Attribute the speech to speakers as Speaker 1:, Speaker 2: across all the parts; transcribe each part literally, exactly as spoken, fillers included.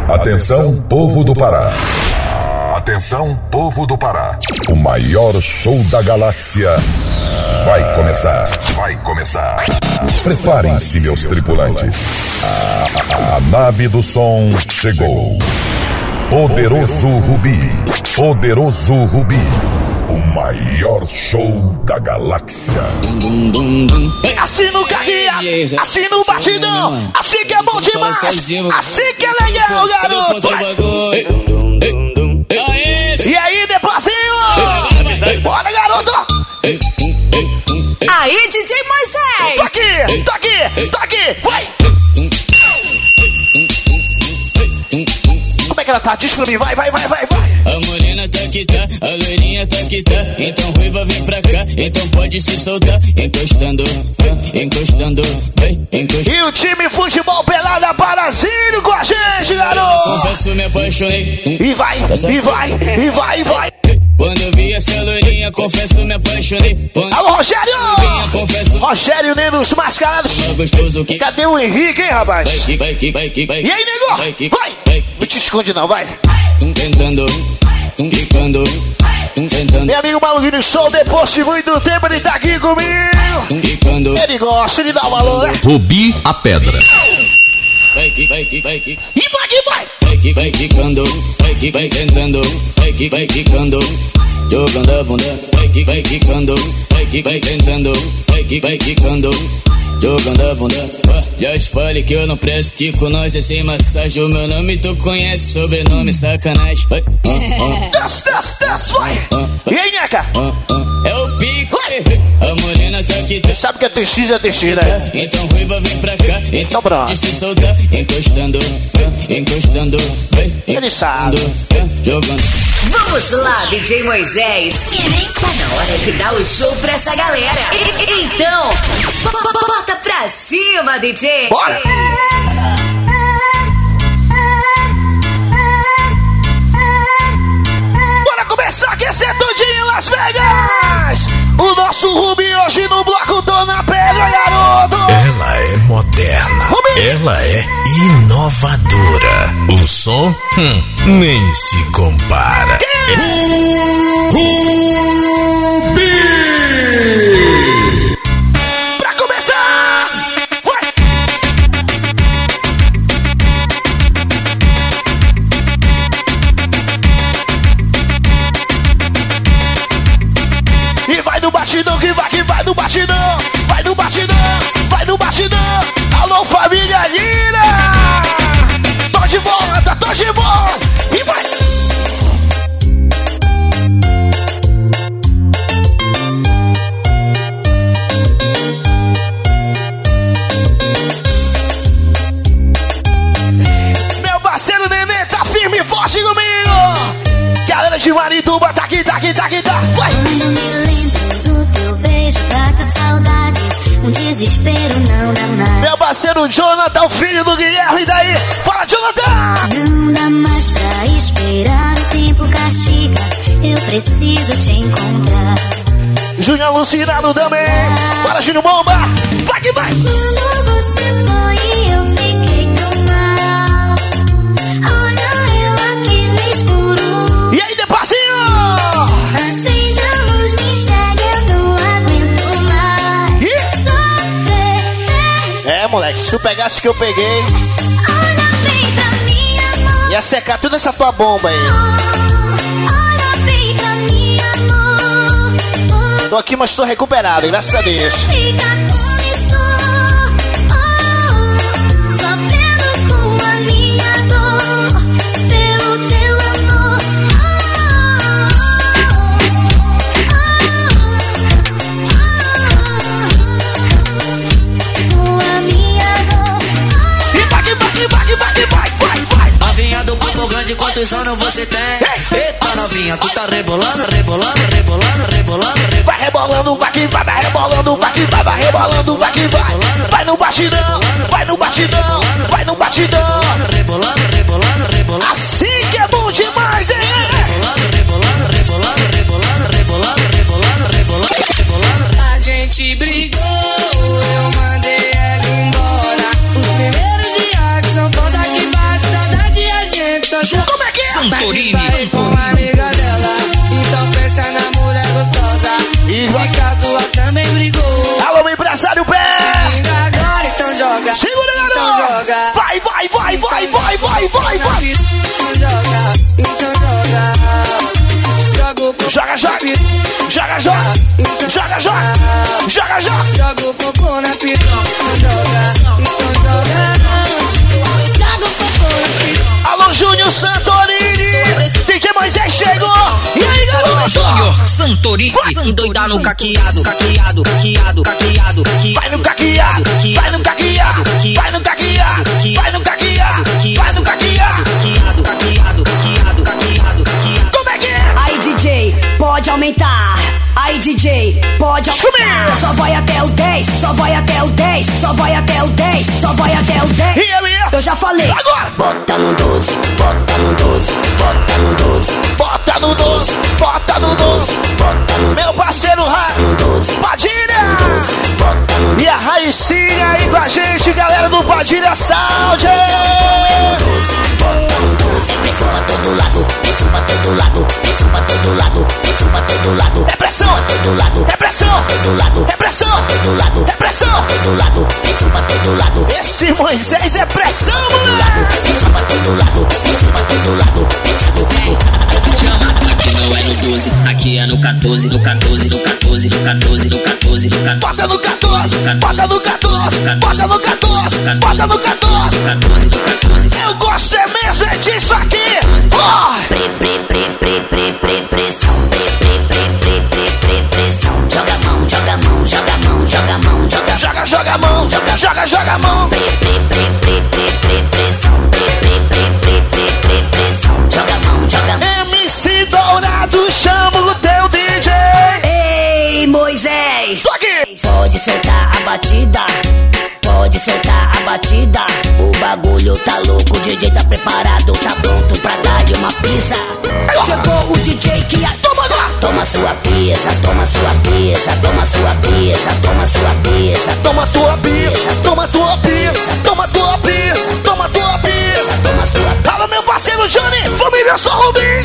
Speaker 1: Atenção, povo do Pará. Atenção, povo do Pará. O maior show da galáxia vai começar. Vai começar. Preparem-se, meus tripulantes. A, a nave do som chegou. Poderoso Rubi. Poderoso Rubi. O maior show da galáxia.
Speaker 2: Assim no carrinho, assim no batidão, assim que é bom demais, assim que é legal, garoto. E aí, Depozinho? Bora, garoto!
Speaker 3: Aí, D J Moisés!
Speaker 2: Tô aqui, tô aqui, tô aqui, vai! Como é que ela tá? Diz pra mim, vai, vai, vai, vai, vai!
Speaker 4: A morena tá que tá, a loirinha tá que tá. Então ruiva vem pra cá, então pode se soltar. Encostando, encostando, vem, encostando.
Speaker 2: E o time futebol pelada Parazinho com a gente, garoto!
Speaker 4: Confesso, me apaixonei.
Speaker 2: E vai, e vai, e vai, e vai!
Speaker 4: Quando eu vi essa loirinha, confesso, me apaixonei. Quando
Speaker 2: Alô, Rogério!
Speaker 4: Loirinha, confesso.
Speaker 2: Rogério, nem dos mascarados.
Speaker 4: Gostoso que...
Speaker 2: Cadê o Henrique, hein, rapaz?
Speaker 4: Vai, vai, vai, vai, vai.
Speaker 2: E aí, nego?
Speaker 4: Vai,
Speaker 2: Vai!
Speaker 4: vai.
Speaker 2: Não te esconde não, vai!
Speaker 4: Tum tentando, tum quicando, tum tentando,
Speaker 2: Meu amigo Maluquinho Show, depois de muito tempo ele tá aqui comigo.
Speaker 4: tum quicando.
Speaker 2: Ele gosta de dar valor, né?
Speaker 5: Rubi a Pedra.
Speaker 4: Vai, que vai, que vai, que
Speaker 2: E vai que vai!
Speaker 4: vai, que vai quicando, vai, que vai tentando, vai, que vai quicando. Jogando a bunda, vai, que vai quicando, vai, que vai tentando, vai, que vai quicando. Jogando a bunda, oh, já te falei que eu não presto, que com nós é sem massagem. O meu nome tu conhece, sobrenome sacanagem. Vai, oh, oh.
Speaker 2: Desce, desce, desce, vai! E aí, Neca?
Speaker 4: Oh, oh. É o pico, a morena tá aqui, tá.
Speaker 2: Sabe que é T X, é T X, né?
Speaker 4: Então ruiva vem pra cá, então
Speaker 2: pronto.
Speaker 4: de se soltar. Encostando, encostando, vai,
Speaker 2: Ele sabe.
Speaker 4: jogando.
Speaker 3: Vamos lá, D J Moisés. Tá na hora de dar o show pra essa galera. E- então, bota pra cima, D J.
Speaker 2: Bora! Bora começar a aquecer tudinho em Las Vegas! O nosso Rubi hoje no bloco Dona Pedra, garoto!
Speaker 5: Ela é moderna.
Speaker 2: Rubi!
Speaker 5: Ela é inovadora. O som, hum, nem se compara. Rubi!
Speaker 2: Pra começar! Vai! E vai no batidão, que vai, que vai no batidão! Vai no batidão, vai no batidão! Alô, família Lira! Tô de volta, tô de volta! E vai! Meu parceiro Nenê tá firme e forte comigo! Galera de Marituba tá aqui, tá aqui, tá aqui, tá! Vai!
Speaker 6: Quando me lembro do teu beijo, bate a saudade. Um desespero não dá mais.
Speaker 2: Meu parceiro Jonathan, o filho do Guilherme, e daí? Fala, Jonathan!
Speaker 6: Não dá mais pra esperar, o tempo castiga. Eu preciso te encontrar.
Speaker 2: Júnior alucinado também! Bora, Júnior Bomba! Vai que vai!
Speaker 6: Quando você foi, eu fiquei tão mal. Olha eu aqui no escuro.
Speaker 2: E aí, Depazinho?
Speaker 6: Acenda a luz, me enxerga, eu não aguento mais.
Speaker 2: Ih!
Speaker 6: Sofrer.
Speaker 2: É, moleque, se tu pegasse o que eu peguei,
Speaker 6: Olha bem pra mim, amor.
Speaker 2: ia secar toda essa tua bomba aí.
Speaker 6: Olha bem pra mim, amor.
Speaker 2: Tô aqui, mas tô recuperado, graças a Deus.
Speaker 6: Fica como estou, oh, sofrendo com a minha dor, pelo teu amor, oh, oh, oh, com a minha dor.
Speaker 2: E vai, que vai, que vai, que vai, que vai, vai, vai!
Speaker 7: Novinha do papo grande, quantos anos você tem? Eita novinha, tu tá rebolando, rebolando, rebolando, rebolando, rebolando.
Speaker 2: Vai rebolando, vai que vai, vai rebolando, vai que vai, vai rebolando, vai que vai. Vai no batidão, vai no batidão, vai no batidão.
Speaker 7: Rebolando, rebolando, rebolando.
Speaker 2: Assim que é bom demais, hein?
Speaker 7: Rebolando, rebolando, rebolando, rebolando, rebolando, rebolando, rebolando, rebolando.
Speaker 8: A gente brigou, eu mandei ela embora. Os primeiros dias que são foda que bate, saudade a gente
Speaker 5: Santorini.
Speaker 8: Vai com a amiga dela, então pensa na mulher gostosa.
Speaker 2: E vai
Speaker 8: que a tua também brigou.
Speaker 2: Alô, empresário pé!
Speaker 8: Agora então joga.
Speaker 2: Segura,
Speaker 8: então
Speaker 2: garoto!
Speaker 8: joga.
Speaker 2: Vai, vai, vai, vai, vai, vai, vai, vai!
Speaker 8: Então joga, então joga. Joga o popô.
Speaker 2: Joga, joga! Joga, joga! Joga, joga! Joga, joga!
Speaker 8: Joga o popô na piroca. Então joga, então joga. Joga o popô na piroca.
Speaker 2: Alô, Júnior Santorini! D J Moisés chegou! E aí, garoto?
Speaker 5: Júnior Santorini. Doidar no caqueado, caqueado, caqueado, caqueado.
Speaker 2: Vai no caqueado, vai no caqueado, vai no caqueado, vai no caqueado, vai no caqueado.
Speaker 5: Caqueado, caqueado, caqueado, caqueado, caqueado.
Speaker 2: Como é que é?
Speaker 9: Aí, D J, pode aumentar. Aí, D J, pode aumentar. Só vai até o dez, só vai até o dez, só vai até o dez, só vai até o dez.
Speaker 2: E aí?
Speaker 9: Eu já falei.
Speaker 2: Agora!
Speaker 9: Bota no doze, bota no doze, bota no doze.
Speaker 2: Bota no doze, bota no doze. Meu parceiro Ra... Padilha! E a Raicinha aí com a gente, galera do Padilha Sound!
Speaker 9: Pra todo lado, pra todo lado, pra todo lado, pra todo lado.
Speaker 2: É pressão!
Speaker 9: Todo lado,
Speaker 2: É pressão!
Speaker 9: todo lado,
Speaker 2: É pressão!
Speaker 9: todo lado,
Speaker 2: É pressão!
Speaker 9: todo lado, pra todo lado.
Speaker 2: Esse Moisés é pressão, moleque!
Speaker 9: Pra todo lado, pra todo lado.
Speaker 5: Aqui não é no doze, aqui é no quatorze, no quatorze, no quatorze, no quatorze, no quatorze, no quatorze.
Speaker 2: Bota no quatorze, bota no quatorze, bota no quatorze, bota no quatorze. Eu gosto é mesmo é disso aqui. Oh!
Speaker 9: Pre, pre, pre, pre, pre, pre, pressão. Pre, pre, pre, pre, pre, pre, pressão. Joga a mão, joga a mão, joga a mão, joga a mão, joga.
Speaker 2: Joga, joga a mão, joga, joga, joga a mão.
Speaker 9: Pre, pre, pre, pre, pre, pre, pressão. Pre, pre, pre, pre, pre, pre, pressão. Joga a mão, joga a mão.
Speaker 2: M C Dourado, chama o teu D J.
Speaker 9: Ei, Moisés.
Speaker 2: Tô aqui.
Speaker 9: Pode soltar a batida. Pode soltar a batida. O bagulho tá louco, o D J tá preparado, tá pronto pra dar-lhe uma pizza. Chegou o D J que a...
Speaker 2: Toma lá.
Speaker 9: Toma sua pizza, toma sua pizza, toma sua pizza, toma sua pizza.
Speaker 2: Toma sua pizza, toma sua pizza, toma sua pizza, toma sua pizza.
Speaker 9: Toma sua...
Speaker 2: Alô, meu parceiro Johnny, família só Rubim.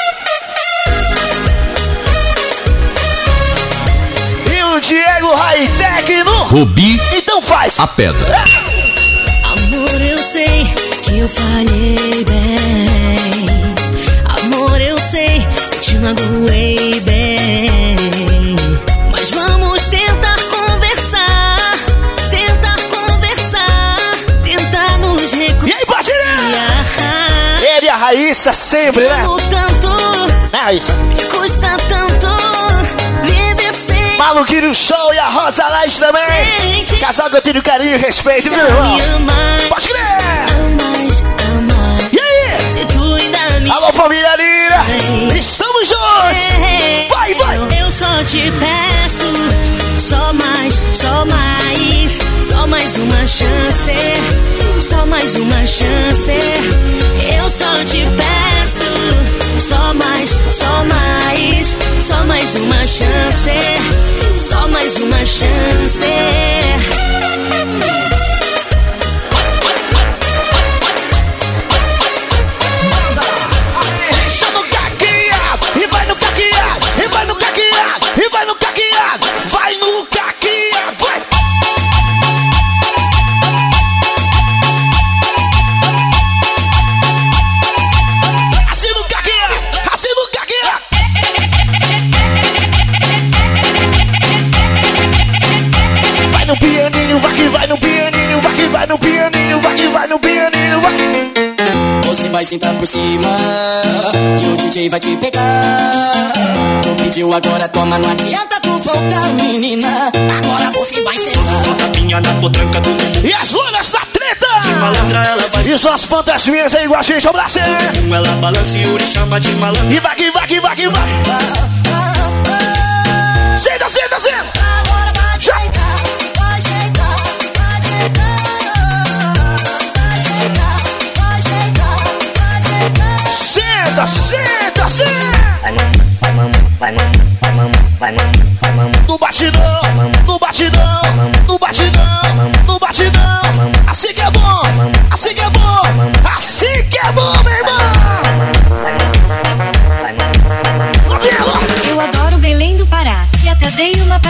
Speaker 2: E o Diego Hightech no
Speaker 5: Rubi,
Speaker 2: então faz
Speaker 5: a pedra.
Speaker 6: Amor, eu sei que eu falhei bem. Amor, eu sei que te magoei bem. Mas vamos tentar conversar, tentar conversar, tentar nos reconciliar.
Speaker 2: E aí, Padilha? Ele e a Raíssa sempre, né?
Speaker 6: Amo tanto,
Speaker 2: É, Raíssa.
Speaker 6: me custa tanto viver sem.
Speaker 2: Maluquinho Show e a Rosa Light também. Casal que eu tenho carinho e respeito, meu irmão.
Speaker 6: Me amar,
Speaker 2: Pode crer.
Speaker 6: amar, amar.
Speaker 2: E aí?
Speaker 6: Se tu ainda me
Speaker 2: Alô, família Lira. Estamos juntos. Vai, vai.
Speaker 6: Eu só te peço, só mais, só mais, só mais uma chance, só mais uma chance. Eu só te peço, só mais, só mais, só mais uma chance, só mais uma chance.
Speaker 2: Deixa no caqueado. E vai no caqueado. E vai no caqueado. E vai no caqueado. Vai no caqueado. Vai. Assim no caqueado. Assim no caqueado. Vai no pianinho, vai que vai no pianinho, vai que vai no pianinho, vai que vai no pianinho, vai.
Speaker 8: Você vai sentar por cima, que o D J vai te pegar. Tu pediu agora, toma, não adianta tu voltar, menina. Agora você vai sentar.
Speaker 5: Minha na potranca do mundo.
Speaker 2: E as lonas da treta.
Speaker 5: Malandra, ela vai.
Speaker 2: E os nossos fantasminhas aí igual a gente, abraço.
Speaker 5: Ela balança e o chama de malandra.
Speaker 2: E vai que vai que vai que vai. Senta, senta, senta.
Speaker 8: Agora vai
Speaker 2: Já.
Speaker 8: sentar, vai sentar, vai sentar. Vai sentar, vai sentar, vai sentar.
Speaker 2: Senta, senta, senta.
Speaker 9: Vai mamãe, vai mamãe, vai mamãe, vai mamãe, vai mamãe, vai mamãe.
Speaker 2: No batidão, no batidão, no batidão, no batidão. Assim que é bom, assim que é bom, assim que é bom, meu irmão.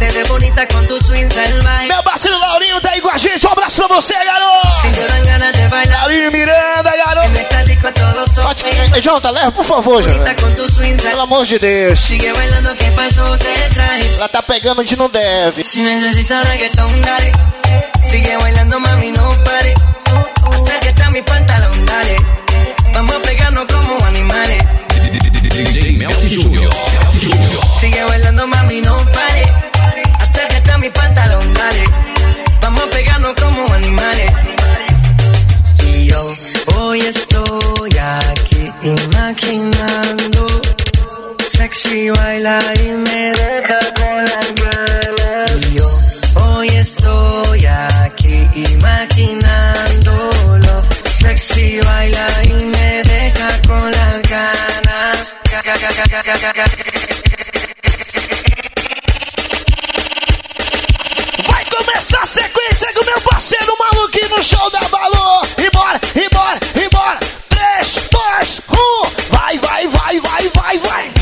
Speaker 7: Te ves bonita con tu swing salvaje.
Speaker 2: Meu parceiro Laurinho tá aí com a gente. Um abraço pra você, garoto. Laurinho Miranda, garoto. Pode... Ei, Jonathan, leva, por favor, Jonathan. Pelo amor de Deus. Ela tá pegando onde não deve.
Speaker 7: Si necesitas reggaetón, dale. Sigue bailando, mami, no pare. Acércate a mi pantalón, dale. Vamos a pegarnos como animales.
Speaker 5: D J Melk Júnior.
Speaker 7: Sigue bailando, mami, no pare. Acércate a mi pantalón, dale. Vamos a pegarnos como animales. Y yo hoy estoy aquí imaginando. Sexy baila y me deja con las ganas. Y yo hoy estoy aquí imaginándolo. Sexy baila y me deja con las ganas.
Speaker 2: Vai começar a sequência com meu parceiro maluquinho no show da Balô. E bora, e bora, e bora. três, dois, um. Vai, vai, vai, vai, vai, vai.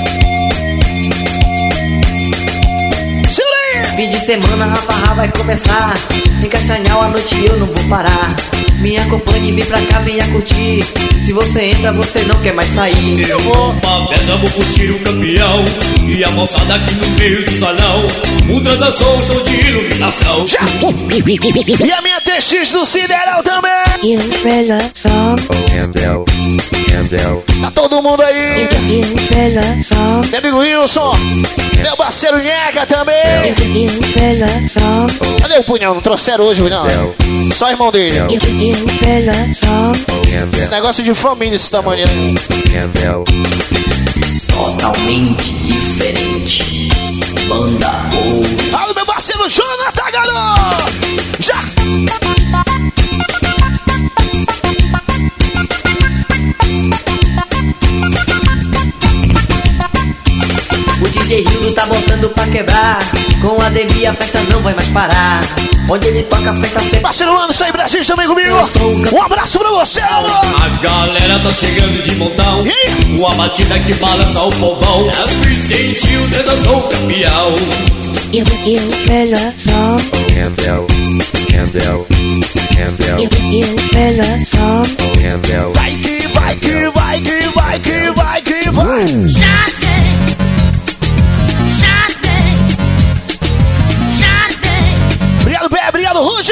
Speaker 10: Fim de semana a farra vai começar. Em Castanhal a noite eu não vou parar. Me acompanhe, vem pra cá, venha curtir. Se você entra, você não quer mais sair.
Speaker 11: Eu vou pra festa, vou curtir o campeão. E a moçada aqui no meio do salão. Um transação, show de iluminação.
Speaker 2: Já. E a minha T X do Cineral também. Tá todo mundo aí. Meu amigo Wilson. Meu parceiro Nhega também. Cadê o punhão? Não trouxeram hoje, não. Só irmão dele. Esse negócio de família, esse tamanho.
Speaker 12: Totalmente diferente. Banda boa.
Speaker 2: Fala, meu parceiro Jonathan, garoto. Já.
Speaker 10: O D J Hildo tá botando pra quebrar. Com a Demi a festa não vai mais parar. Onde ele toca a festa sempre.
Speaker 2: Parceiro Anderson aí, Brasil também comigo. Um abraço pra você, alô.
Speaker 11: A galera tá chegando de montão. E? Uma batida que balança o povão. É Vicente, o dançou campeão.
Speaker 6: Eu, eu, presa, só.
Speaker 13: Handel, Handel, Handel.
Speaker 6: Eu, eu, presa, só.
Speaker 13: Handel.
Speaker 2: Vai que, vai que, vai que, vai que, vai que, vai.
Speaker 6: Já tem. Já tem. Já tem.
Speaker 2: Obrigado, Bé. Obrigado, Rudy.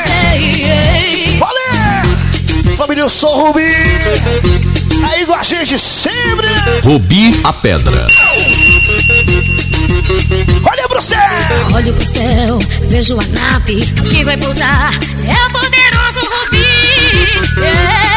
Speaker 2: Valeu. Família, eu sou o Rubi. Aí com a gente sempre.
Speaker 5: Rubi a Pedra.
Speaker 2: Olha pro céu.
Speaker 6: Olho pro céu, vejo a nave que vai pousar. É o poderoso Rubi. É,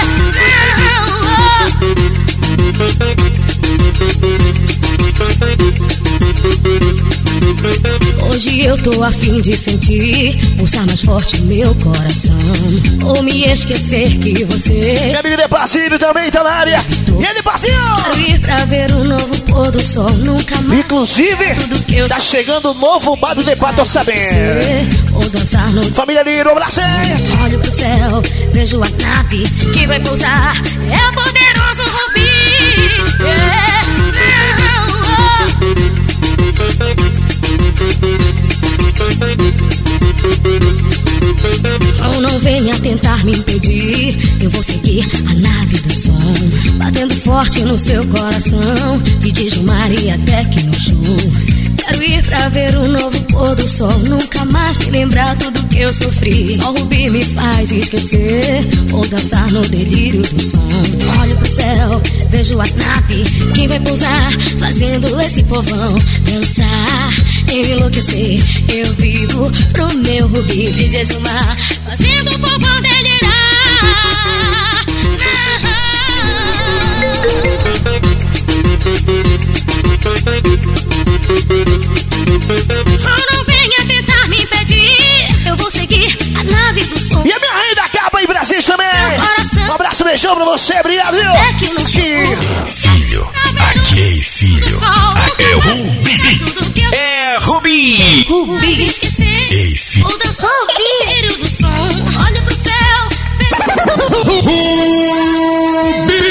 Speaker 6: hoje eu tô a fim de sentir pulsar mais forte meu coração. Ou me esquecer que você.
Speaker 2: Meu amigo Depacito também tá na área. E ele, Pacinho?
Speaker 6: Quero ir pra ver um novo pôr do sol. Nunca mais.
Speaker 2: Inclusive, tá chegando o novo bar do Depa, tô sabendo.
Speaker 6: Ou dançar no.
Speaker 2: Família Liro, abraço.
Speaker 6: Olho pro céu, vejo a nave que vai pousar. É o poderoso Rubi. É, oh, não venha tentar me impedir. Eu vou seguir a nave do som, batendo forte no seu coração. De Dijumar e até que no show. Quero ir pra ver um novo pôr do sol. Nunca mais me lembrar tudo que eu sofri. Só o Rubi me faz esquecer. Ou dançar no delírio do som. Olho pro céu, vejo a nave que vai pousar, fazendo esse povão dançar, enlouquecer. Eu vivo pro meu Rubi de Dijumar, fazendo o povão delirar. Oh, não venha tentar me impedir. Eu vou seguir a nave do som.
Speaker 2: E a minha rainha da capa aí, Brasil também. Um abraço, beijão pra você, obrigado, viu?
Speaker 6: É que não
Speaker 5: filho, aqui, filho. É Rubi. É Rubi.
Speaker 6: Rubi. Esquecer.
Speaker 5: Ei, filho.
Speaker 6: Ou dançar Rubi. Do som. Olha pro céu.
Speaker 5: Rubi.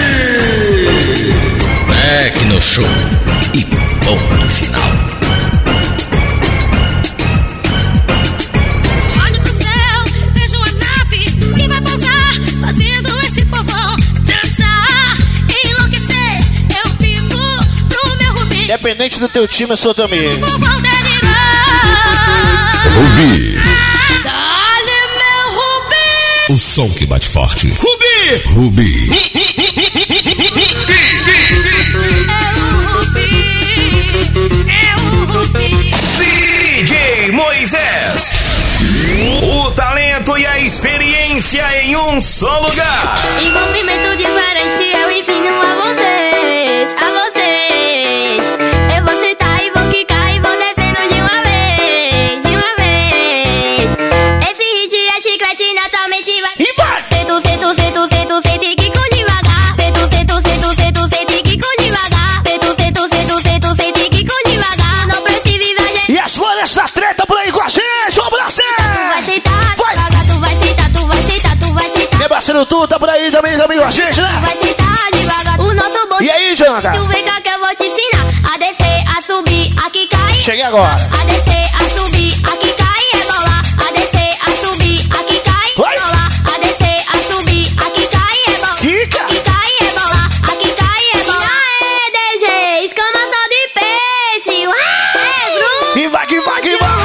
Speaker 5: Back no show. E ponto final.
Speaker 2: Independente do teu time, eu sou também.
Speaker 1: Rubi.
Speaker 6: Dale, meu Rubi.
Speaker 1: O som que bate forte.
Speaker 11: Rubi.
Speaker 1: Rubi.
Speaker 6: É o Rubi.
Speaker 14: D J Moisés. O talento e a experiência em um só lugar.
Speaker 15: Envolvimento diferente eu ensino a vocês, a vocês. Eu vou citar e vou quicar e vou descendo de uma vez, de uma vez. Esse hit é chiclete, naturalmente vai.
Speaker 2: E vai!
Speaker 15: Sento, sento, sento, sento, sento e quico devagar. Sento, sento, sento, sento, sento e quico devagar. Sento, sento, sento, sento, sento e quico devagar. Não precisa exagerar.
Speaker 2: E as flores da treta por aí com a gente, um abraço!
Speaker 15: Vai sentar,
Speaker 2: vai!
Speaker 15: Devagar, tu vai sentar, tu vai sentar, tu vai sentar.
Speaker 2: Meu parceiro, tu tá por aí também, também com a gente, né?
Speaker 15: Vai sentar devagar. O nosso bonde.
Speaker 2: E aí, Jonathan?
Speaker 15: Tu vem cá que eu vou te ensinar a descer, a subir, a quicar e
Speaker 2: Cheguei agora.
Speaker 15: A descer, a subir, a quicar e rebolar. A descer, a subir, a quicar e
Speaker 2: Vai.
Speaker 15: rebolar. A descer, a subir, a quicar e rebolar.
Speaker 2: Quica.
Speaker 15: A quicar e rebolar. A quicar e rebolar. Aê, D J, escamação de peixe. Ué, Bruno.
Speaker 2: E vai, que vai, que vai!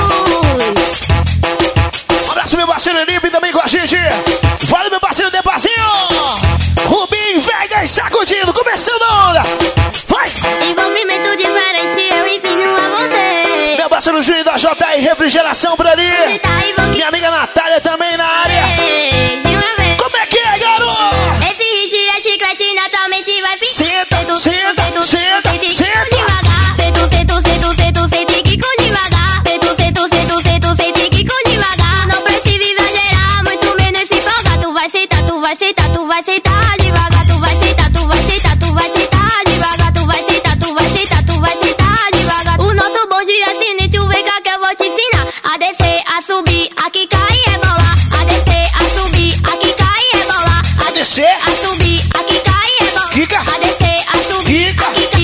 Speaker 2: Um abraço, meu parceiro Elipe, também com a gente. Vale, meu parceiro Depazinho. Rubim, Vegas, sacudindo, começando a onda. Vai!
Speaker 15: Envolvimento diferente eu ensino a você.
Speaker 2: Meu parceiro Júnior da J R Refrigeração por ali. Minha amiga Natália também na área. Como é que é, garoto?
Speaker 15: Esse hit é chiclete, naturalmente vai ficar.
Speaker 2: Senta,
Speaker 15: Sento,
Speaker 2: senta,
Speaker 15: sento,
Speaker 2: senta,
Speaker 15: sento e
Speaker 2: senta.
Speaker 15: quico devagar. Sento, sento, sento, sento, sento e quico devagar. Sento, sento, sento, sento, sento e quico devagar. Não precisa exagerar, muito menos se empolgar. Tu vai sentar, tu vai sentar, tu vai sentar devagar. Tu vai sentar, tu vai sentar, tu vai sentar devagar. Tu vai sentar, tu vai sentar, tu vai sentar devagar. O nosso bonde é assim, tu vem cá que eu vou te ensinar a descer, a subir, a quicar e rebolar. A descer, a subir, a quicar e rebolar.
Speaker 2: A descer,
Speaker 15: a subir, a quicar e rebolar.
Speaker 2: Quica.
Speaker 15: A descer, a subir,
Speaker 2: Quica.
Speaker 15: a quicar.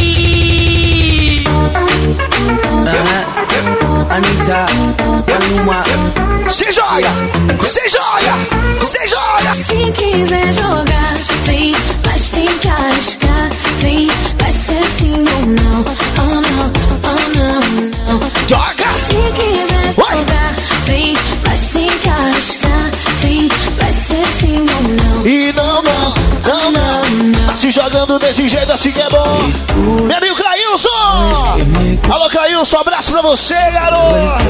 Speaker 7: Anitta, Yanuma.
Speaker 2: Se joga, se joga, se joga.
Speaker 6: Se quiser jogar, vem, mas tem que arriscar. Vem, vai ser sim ou não. Oh não, oh não, não.
Speaker 2: Joga.
Speaker 6: Se quiser jogar, vem, mas tem que arriscar. Vem, vai ser sim ou não.
Speaker 2: E não, não, não, não. Tá se jogando desse jeito assim que é bom. Meu amigo Clailson. Alô, Clailson, abraço pra você, garoto.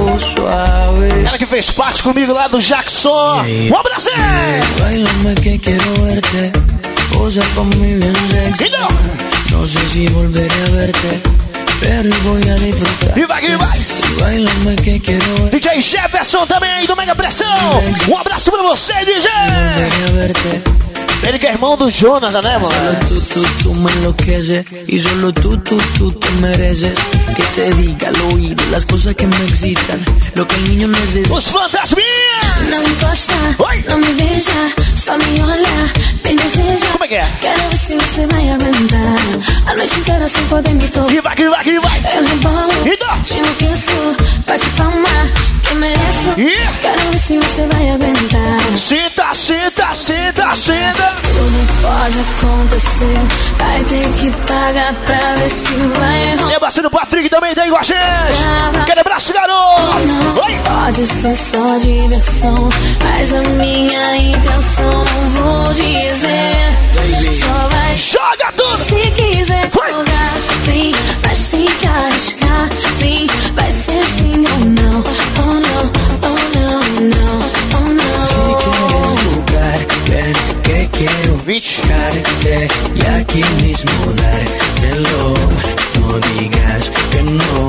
Speaker 2: Cara que fez parte comigo lá do Jackson. Um abraço.
Speaker 7: Bailame que quiero verte, posa pa' mí bien sexy.
Speaker 2: Então.
Speaker 7: No sé si volveré a verte, pero voy a disfrutar.
Speaker 2: E vai, que vai.
Speaker 7: Bailame que quiero verte,
Speaker 2: D J Jefferson também aí do Mega Pressão. Um abraço pra você, D J.
Speaker 7: volveré a verte.
Speaker 2: Ele que é irmão do Jonathan, né, mano?
Speaker 7: Solo tú, tú, tú me enloqueces y solo tú, tú, tú te mereces que te diga al oído las cosas que me excitan, lo que el niño necesita.
Speaker 2: Os fantasminhas!
Speaker 6: Não encosta,
Speaker 2: Oi.
Speaker 6: não me beija, só me olha, me deseja.
Speaker 2: Como é que é?
Speaker 6: Quero ver se você vai aguentar a noite inteira sem poder me tocar.
Speaker 2: Que vai, que vai, que vai!
Speaker 6: Eu rebolo,
Speaker 2: Então.
Speaker 6: te enlouqueço, bate palma, que eu mereço.
Speaker 2: E?
Speaker 6: Quero ver se você vai aguentar.
Speaker 2: Senta, senta, senta, senta!
Speaker 6: Tudo pode acontecer, vai ter que pagar pra ver se vai rolar.
Speaker 2: Meu parceiro Patrick também tá aí com a gente! Aquele abraço, garoto! Oi!
Speaker 6: Pode ser só diversão, mas a minha intenção não vou dizer. Só vai
Speaker 2: joga tudo!
Speaker 6: Se quiser jogar, vem, mas tem que arriscar. Vem, vai ser sim ou não. Oh não, oh não, não, oh não.
Speaker 7: Si quieres jugar, ven que quiero buscarte y aquí mismo dártelo. No digas que no.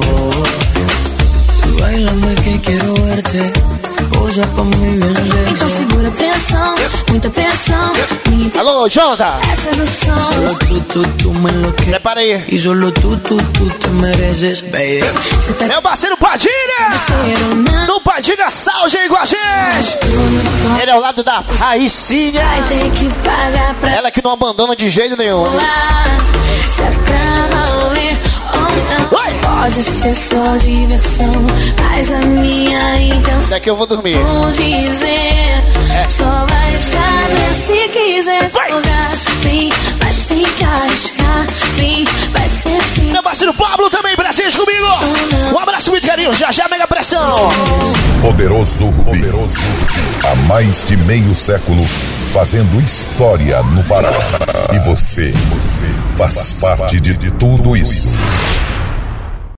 Speaker 7: Bailame que quiero verte, posa pa' mí bien sexy.
Speaker 6: Então segura a pressão, muita pressão.
Speaker 2: Alô, Jonathan!
Speaker 6: Essa é do som.
Speaker 7: Solo tú, tú, tú me enloqueces.
Speaker 2: Prepara aí.
Speaker 7: Y solo tú, tú, tú te mereces, baby.
Speaker 2: Meu parceiro Padilha! Do Padilha Saúde aí com a gente! Ele é ao lado da Raicinha.
Speaker 6: Vai ter que pagar pra
Speaker 2: ela que não abandona de jeito nenhum.
Speaker 6: Se é pra valer ou não. Pode ser só diversão, mas a minha intenção.
Speaker 2: Daqui eu vou dormir.
Speaker 6: Vou dizer, é. Só vai saber se quiser jogar. Vem, mas tem que arriscar. Vem, vai ser sim.
Speaker 2: Meu parceiro Pablo também presente comigo. Um abraço muito carinho, já já Mega Pressão.
Speaker 1: Poderoso Rubi, poderoso Rubi. Há mais de meio século fazendo história no Pará. E você, você faz parte de tudo isso.